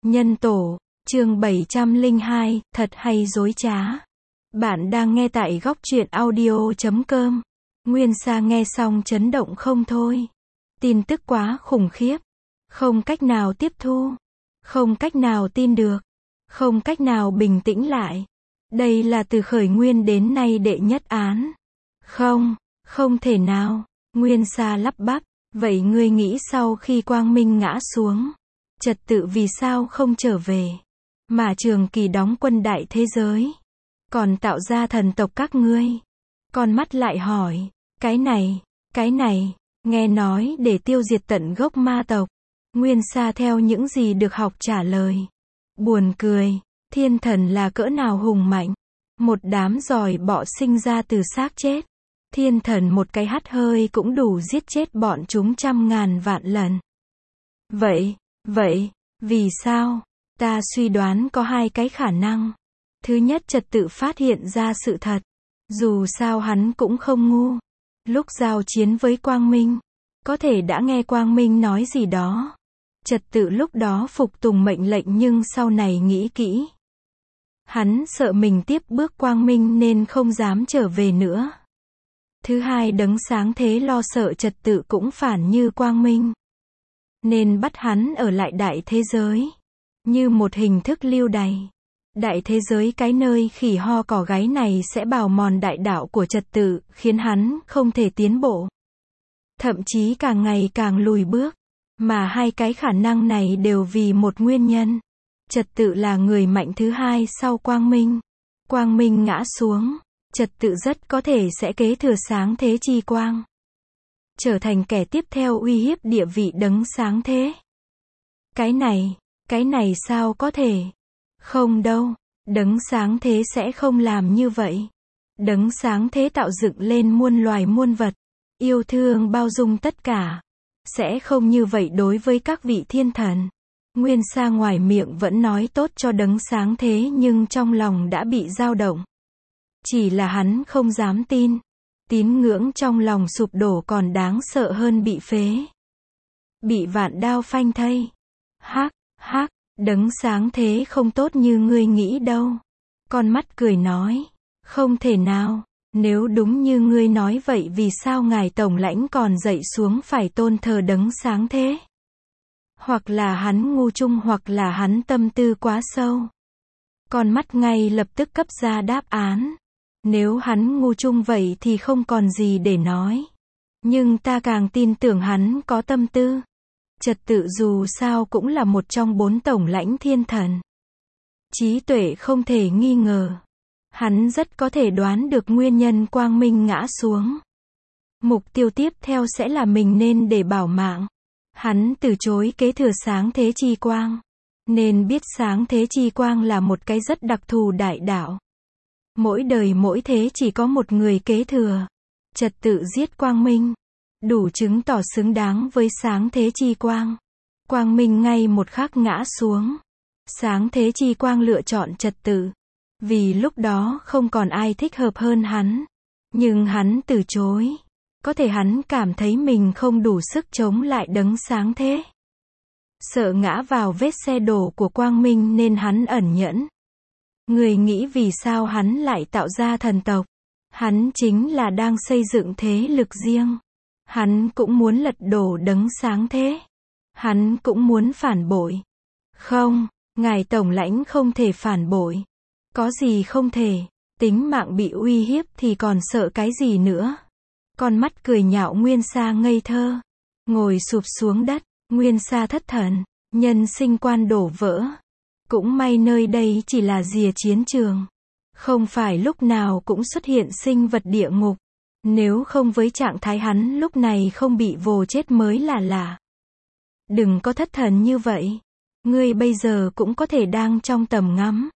Nhân tổ, chương 702, thật hay dối trá. Bạn đang nghe tại góc truyện audio.com. Nguyên Sa nghe xong chấn động không thôi. Tin tức quá khủng khiếp. Không cách nào tiếp thu. Không cách nào tin được. Không cách nào bình tĩnh lại. Đây là từ khởi nguyên đến nay đệ nhất án. Không thể nào. Nguyên Sa lắp bắp. Vậy ngươi nghĩ sau khi Quang Minh ngã xuống, trật tự vì sao không trở về? Mà Trường Kỳ đóng quân đại thế giới, còn tạo ra thần tộc các ngươi. Con mắt lại hỏi, cái này, nghe nói để tiêu diệt tận gốc ma tộc. Nguyên Sa theo những gì được học trả lời. Buồn cười, thiên thần là cỡ nào hùng mạnh. Một đám giòi bọ sinh ra từ xác chết. Thiên thần một cái hắt hơi cũng đủ giết chết bọn chúng trăm ngàn vạn lần. Vậy, vì sao? Ta suy đoán có hai cái khả năng. Thứ nhất, trật tự phát hiện ra sự thật. Dù sao hắn cũng không ngu. Lúc giao chiến với Quang Minh, có thể đã nghe Quang Minh nói gì đó. Trật tự lúc đó phục tùng mệnh lệnh nhưng sau này nghĩ kỹ. Hắn sợ mình tiếp bước Quang Minh nên không dám trở về nữa. Thứ hai, đấng sáng thế lo sợ trật tự cũng phản như Quang Minh, nên bắt hắn ở lại đại thế giới, như một hình thức lưu đày. Đại thế giới, cái nơi khỉ ho cỏ gáy này sẽ bào mòn đại đạo của trật tự, khiến hắn không thể tiến bộ. Thậm chí càng ngày càng lùi bước. Mà hai cái khả năng này đều vì một nguyên nhân. Trật tự là người mạnh thứ hai sau Quang Minh. Quang Minh ngã xuống, trật tự rất có thể sẽ kế thừa sáng thế chi quang, trở thành kẻ tiếp theo uy hiếp địa vị đấng sáng thế. Cái này sao có thể? Không đâu, đấng sáng thế sẽ không làm như vậy. Đấng sáng thế tạo dựng lên muôn loài muôn vật, yêu thương bao dung tất cả, sẽ không như vậy đối với các vị thiên thần. Nguyên Sa ngoài miệng vẫn nói tốt cho đấng sáng thế nhưng trong lòng đã bị dao động. Chỉ là hắn không dám tin. Tín ngưỡng trong lòng sụp đổ còn đáng sợ hơn bị phế. Bị vạn đao phanh thây. Hắc, đấng sáng thế không tốt như ngươi nghĩ đâu. Con mắt cười nói, không thể nào. Nếu đúng như ngươi nói vậy vì sao ngài tổng lãnh còn dậy xuống phải tôn thờ đấng sáng thế? Hoặc là hắn ngu chung hoặc là hắn tâm tư quá sâu. Con mắt ngay lập tức cấp ra đáp án. Nếu hắn ngu chung vậy thì không còn gì để nói. Nhưng ta càng tin tưởng hắn có tâm tư. Trật tự dù sao cũng là một trong 4 tổng lãnh thiên thần. Trí tuệ không thể nghi ngờ. Hắn rất có thể đoán được nguyên nhân Quang Minh ngã xuống. Mục tiêu tiếp theo sẽ là mình nên để bảo mạng. Hắn từ chối kế thừa sáng thế chi quang. Nên biết sáng thế chi quang là một cái rất đặc thù đại đạo. Mỗi đời mỗi thế chỉ có một người kế thừa. Trật tự giết Quang Minh, đủ chứng tỏ xứng đáng với sáng thế chi quang. Quang Minh ngay một khắc ngã xuống. Sáng thế chi quang lựa chọn trật tự. Vì lúc đó không còn ai thích hợp hơn hắn. Nhưng hắn từ chối. Có thể hắn cảm thấy mình không đủ sức chống lại đấng sáng thế. Sợ ngã vào vết xe đổ của Quang Minh nên hắn ẩn nhẫn. Người nghĩ vì sao hắn lại tạo ra thần tộc? Hắn chính là đang xây dựng thế lực riêng. Hắn cũng muốn lật đổ đấng sáng thế. Hắn cũng muốn phản bội. Không, ngài tổng lãnh không thể phản bội. Có gì không thể? Tính mạng bị uy hiếp thì còn sợ cái gì nữa? Con mắt cười nhạo Nguyên Sa ngây thơ. Ngồi sụp xuống đất, Nguyên Sa thất thần, nhân sinh quan đổ vỡ. Cũng may nơi đây chỉ là rìa chiến trường. Không phải lúc nào cũng xuất hiện sinh vật địa ngục. Nếu không với trạng thái hắn lúc này không bị vồ chết mới là lạ. Đừng có thất thần như vậy. Ngươi bây giờ cũng có thể đang trong tầm ngắm.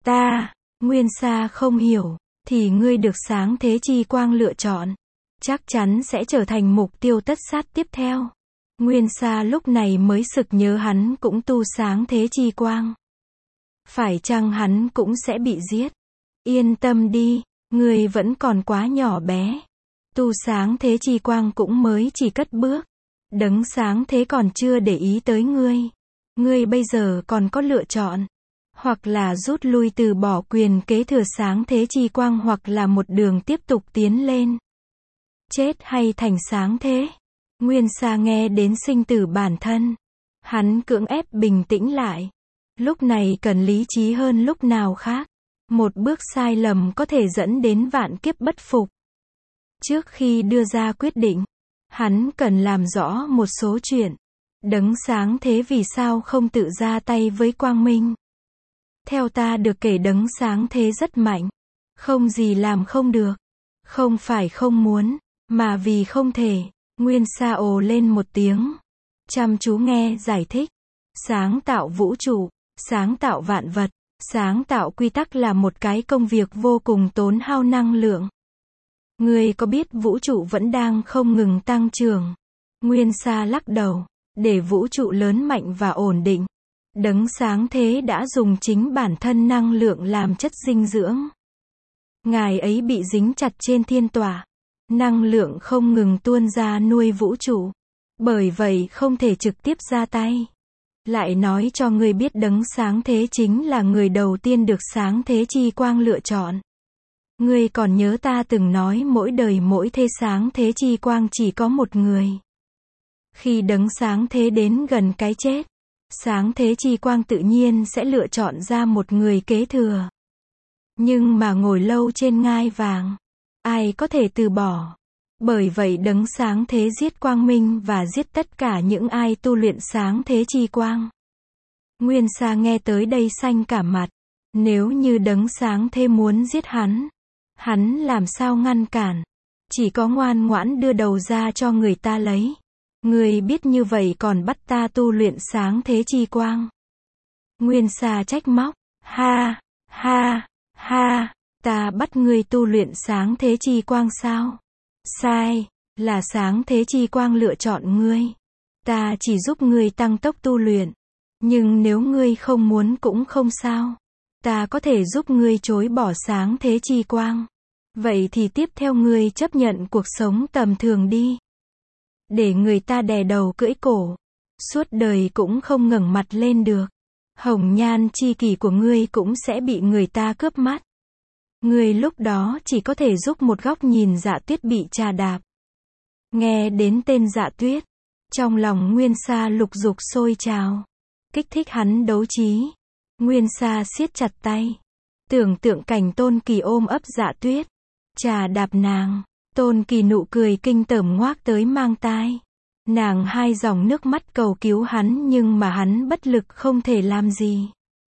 Nguyên Sa không hiểu. Thì ngươi được sáng thế chi quang lựa chọn. Chắc chắn sẽ trở thành mục tiêu tất sát tiếp theo. Nguyên Sa lúc này mới sực nhớ hắn cũng tu sáng thế chi quang. Phải chăng hắn cũng sẽ bị giết? Yên tâm đi, ngươi vẫn còn quá nhỏ bé. Tu sáng thế chi quang cũng mới chỉ cất bước. Đấng sáng thế còn chưa để ý tới ngươi. Ngươi bây giờ còn có lựa chọn. Hoặc là rút lui từ bỏ quyền kế thừa sáng thế chi quang hoặc là một đường tiếp tục tiến lên. Chết hay thành sáng thế? Nguyên Sa nghe đến sinh tử bản thân. Hắn cưỡng ép bình tĩnh lại. Lúc này cần lý trí hơn lúc nào khác. Một bước sai lầm có thể dẫn đến vạn kiếp bất phục. Trước khi đưa ra quyết định, hắn cần làm rõ một số chuyện. Đấng sáng thế vì sao không tự ra tay với quang minh? Theo ta được kể đấng sáng thế rất mạnh. Không gì làm không được. Không phải không muốn, mà vì không thể. Nguyên Sa ồ lên một tiếng. Chăm chú nghe giải thích. Sáng tạo vũ trụ, sáng tạo vạn vật, sáng tạo quy tắc là một cái công việc vô cùng tốn hao năng lượng. Ngươi có biết vũ trụ vẫn đang không ngừng tăng trưởng? Nguyên Sa lắc đầu. Để vũ trụ lớn mạnh và ổn định, đấng sáng thế đã dùng chính bản thân năng lượng làm chất dinh dưỡng. Ngài ấy bị dính chặt trên thiên tọa. Năng lượng không ngừng tuôn ra nuôi vũ trụ. Bởi vậy không thể trực tiếp ra tay. Lại nói cho ngươi biết đấng sáng thế chính là người đầu tiên được sáng thế chi quang lựa chọn. Ngươi còn nhớ ta từng nói mỗi đời mỗi thế sáng thế chi quang chỉ có một người. Khi đấng sáng thế đến gần cái chết, sáng thế chi quang tự nhiên sẽ lựa chọn ra một người kế thừa. Nhưng mà ngồi lâu trên ngai vàng, ai có thể từ bỏ? Bởi vậy đấng sáng thế giết quang minh và giết tất cả những ai tu luyện sáng thế chi quang. Nguyên Sa nghe tới đây xanh cả mặt. Nếu như đấng sáng thế muốn giết hắn làm sao ngăn cản? Chỉ có ngoan ngoãn đưa đầu ra cho người ta lấy. Ngươi biết như vậy còn bắt ta tu luyện sáng thế chi quang. Nguyên Sa trách móc. Ha, ha, ha, ta bắt ngươi tu luyện sáng thế chi quang sao? Sai, là sáng thế chi quang lựa chọn ngươi. Ta chỉ giúp ngươi tăng tốc tu luyện. Nhưng nếu ngươi không muốn cũng không sao. Ta có thể giúp ngươi chối bỏ sáng thế chi quang. Vậy thì tiếp theo ngươi chấp nhận cuộc sống tầm thường đi. Để người ta đè đầu cưỡi cổ. Suốt đời cũng không ngẩng mặt lên được. Hồng nhan chi kỷ của ngươi cũng sẽ bị người ta cướp mắt. Ngươi lúc đó chỉ có thể giúp một góc nhìn Dạ Tuyết bị trà đạp. Nghe đến tên Dạ Tuyết, trong lòng Nguyên Sa lục dục sôi trào. Kích thích hắn đấu trí. Nguyên Sa siết chặt tay. Tưởng tượng cảnh Tôn Kỳ ôm ấp Dạ Tuyết. Trà đạp nàng. Tôn Kỳ nụ cười kinh tởm ngoác tới mang tai. Nàng hai dòng nước mắt cầu cứu hắn nhưng mà hắn bất lực không thể làm gì.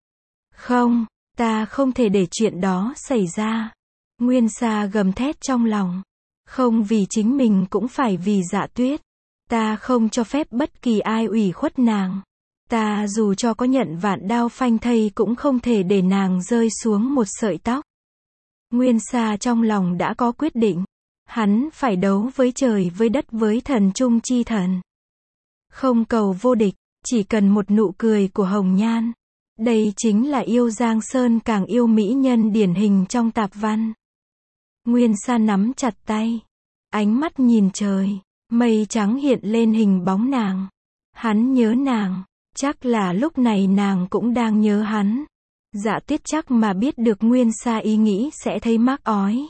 Không, ta không thể để chuyện đó xảy ra. Nguyên Sa gầm thét trong lòng. Không vì chính mình cũng phải vì Dạ Tuyết. Ta không cho phép bất kỳ ai ủy khuất nàng. Ta dù cho có nhận vạn đao phanh thây cũng không thể để nàng rơi xuống một sợi tóc. Nguyên Sa trong lòng đã có quyết định. Hắn phải đấu với trời với đất với thần trung chi thần. Không cầu vô địch, chỉ cần một nụ cười của Hồng Nhan. Đây chính là yêu Giang Sơn càng yêu mỹ nhân điển hình trong tạp văn. Nguyên Sa nắm chặt tay. Ánh mắt nhìn trời. Mây trắng hiện lên hình bóng nàng. Hắn nhớ nàng. Chắc là lúc này nàng cũng đang nhớ hắn. Dạ Tuyết chắc mà biết được Nguyên Sa ý nghĩ sẽ thấy mắc ói.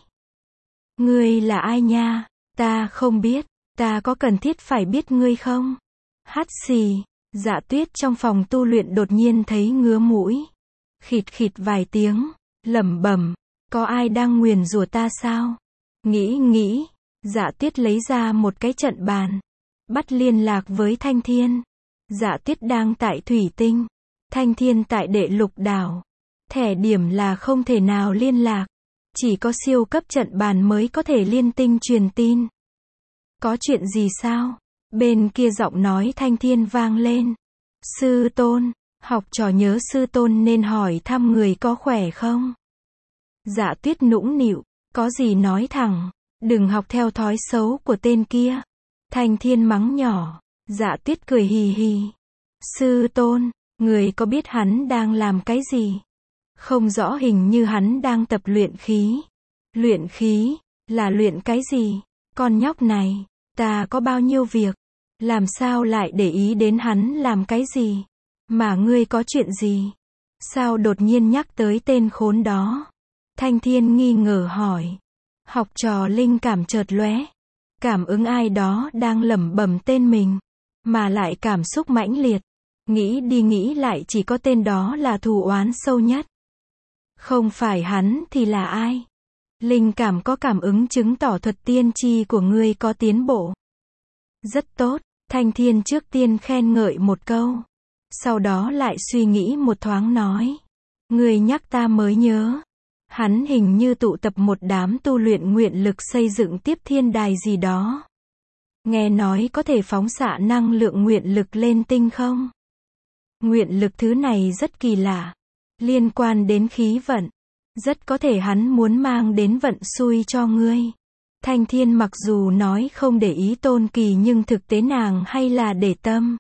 Ngươi là ai nha? Ta không biết. Ta có cần thiết phải biết ngươi không? Hắt xì. Dạ Tuyết trong phòng tu luyện đột nhiên thấy ngứa mũi. Khịt khịt vài tiếng. Lẩm bẩm. Có ai đang nguyền rủa ta sao? Nghĩ. Dạ Tuyết lấy ra một cái trận bàn. Bắt liên lạc với Thanh Thiên. Dạ Tuyết đang tại Thủy Tinh. Thanh Thiên tại Đệ Lục Đảo. Thẻ điểm là không thể nào liên lạc. Chỉ có siêu cấp trận bàn mới có thể liên tinh truyền tin. Có chuyện gì sao? Bên kia giọng nói Thanh Thiên vang lên. Sư tôn, học trò nhớ sư tôn nên hỏi thăm người có khỏe không? Dạ Tuyết nũng nịu, có gì nói thẳng, đừng học theo thói xấu của tên kia. Thanh Thiên mắng nhỏ, Dạ Tuyết cười hì hì. Sư tôn, người có biết hắn đang làm cái gì? Không rõ, hình như hắn đang tập luyện khí. Luyện khí, là luyện cái gì? Con nhóc này, ta có bao nhiêu việc, làm sao lại để ý đến hắn làm cái gì? Mà ngươi có chuyện gì? Sao đột nhiên nhắc tới tên khốn đó? Thanh Thiên nghi ngờ hỏi. Học trò linh cảm chợt lóe. Cảm ứng ai đó đang lẩm bẩm tên mình. Mà lại cảm xúc mãnh liệt. Nghĩ đi nghĩ lại chỉ có tên đó là thù oán sâu nhất. Không phải hắn thì là ai? Linh cảm có cảm ứng chứng tỏ thuật tiên tri của ngươi có tiến bộ. Rất tốt, Thanh Thiên trước tiên khen ngợi một câu. Sau đó lại suy nghĩ một thoáng nói. Ngươi nhắc ta mới nhớ. Hắn hình như tụ tập một đám tu luyện nguyện lực xây dựng tiếp thiên đài gì đó. Nghe nói có thể phóng xạ năng lượng nguyện lực lên tinh không? Nguyện lực thứ này rất kỳ lạ. Liên quan đến khí vận. Rất có thể hắn muốn mang đến vận xui cho ngươi. Thanh Thiên mặc dù nói không để ý Tôn Kỳ nhưng thực tế nàng hay là để tâm.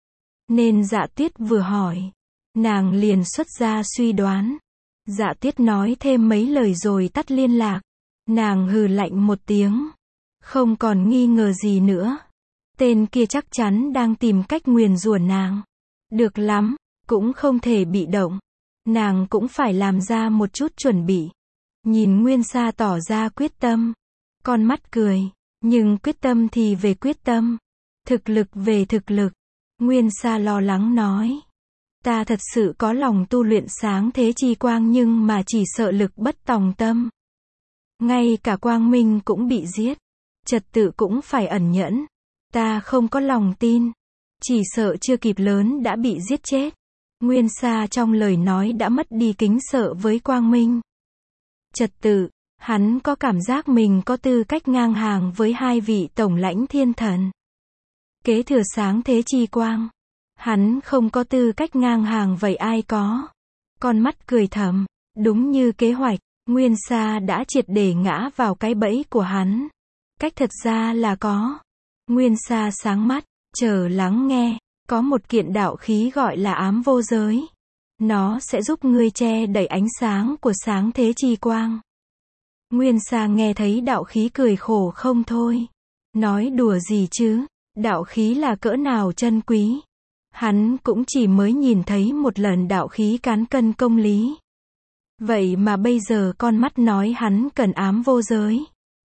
Nên Dạ Tuyết vừa hỏi. Nàng liền xuất ra suy đoán. Dạ Tuyết nói thêm mấy lời rồi tắt liên lạc. Nàng hừ lạnh một tiếng. Không còn nghi ngờ gì nữa. Tên kia chắc chắn đang tìm cách nguyền rủa nàng. Được lắm, cũng không thể bị động. Nàng cũng phải làm ra một chút chuẩn bị. Nhìn Nguyên Sa tỏ ra quyết tâm. Con mắt cười. Nhưng quyết tâm thì về quyết tâm. Thực lực về thực lực. Nguyên Sa lo lắng nói. Ta thật sự có lòng tu luyện sáng thế chi quang nhưng mà chỉ sợ lực bất tòng tâm. Ngay cả quang minh cũng bị giết. Trật tự cũng phải ẩn nhẫn. Ta không có lòng tin. Chỉ sợ chưa kịp lớn đã bị giết chết. Nguyên Sa trong lời nói đã mất đi kính sợ với quang minh. Trật tự, hắn có cảm giác mình có tư cách ngang hàng với hai vị tổng lãnh thiên thần. Kế thừa sáng thế chi quang. Hắn không có tư cách ngang hàng vậy ai có? Con mắt cười thầm. Đúng như kế hoạch, Nguyên Sa đã triệt để ngã vào cái bẫy của hắn. Cách thật ra là có. Nguyên Sa sáng mắt, chờ lắng nghe. Có một kiện đạo khí gọi là ám vô giới. Nó sẽ giúp ngươi che đậy ánh sáng của sáng thế chi quang. Nguyên Sa nghe thấy đạo khí cười khổ không thôi. Nói đùa gì chứ? Đạo khí là cỡ nào chân quý? Hắn cũng chỉ mới nhìn thấy một lần đạo khí cán cân công lý. Vậy mà bây giờ con mắt nói hắn cần ám vô giới.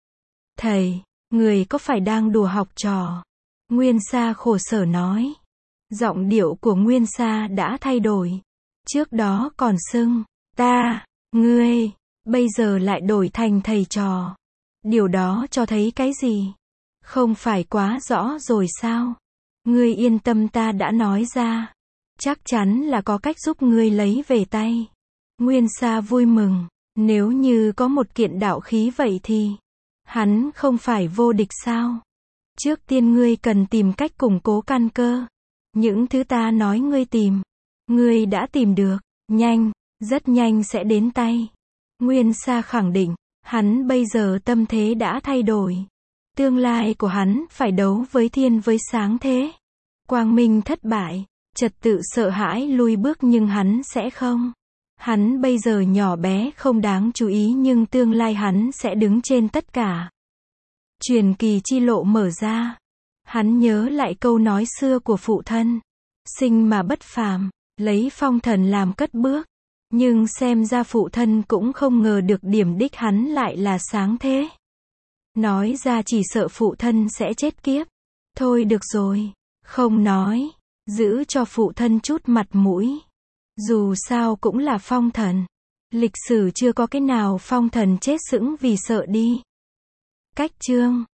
Thầy, người có phải đang đùa học trò? Nguyên Sa khổ sở nói. Giọng điệu của Nguyên Sa đã thay đổi. Trước đó còn xưng, ta, ngươi, bây giờ lại đổi thành thầy trò. Điều đó cho thấy cái gì? Không phải quá rõ rồi sao? Ngươi yên tâm ta đã nói ra. Chắc chắn là có cách giúp ngươi lấy về tay. Nguyên Sa vui mừng. Nếu như có một kiện đạo khí vậy thì hắn không phải vô địch sao? Trước tiên ngươi cần tìm cách củng cố căn cơ. Những thứ ta nói ngươi tìm. Ngươi đã tìm được. Nhanh, rất nhanh sẽ đến tay. Nguyên Sa khẳng định. Hắn bây giờ tâm thế đã thay đổi. Tương lai của hắn phải đấu với thiên với sáng thế. Quang minh thất bại. Trật tự sợ hãi lui bước nhưng hắn sẽ không. Hắn bây giờ nhỏ bé không đáng chú ý nhưng tương lai hắn sẽ đứng trên tất cả. Truyền kỳ chi lộ mở ra. Hắn nhớ lại câu nói xưa của phụ thân. Sinh mà bất phàm, lấy phong thần làm cất bước. Nhưng xem ra phụ thân cũng không ngờ được điểm đích hắn lại là sáng thế. Nói ra chỉ sợ phụ thân sẽ chết kiếp. Thôi được rồi, không nói. Giữ cho phụ thân chút mặt mũi. Dù sao cũng là phong thần. Lịch sử chưa có cái nào phong thần chết sững vì sợ đi. Cách chương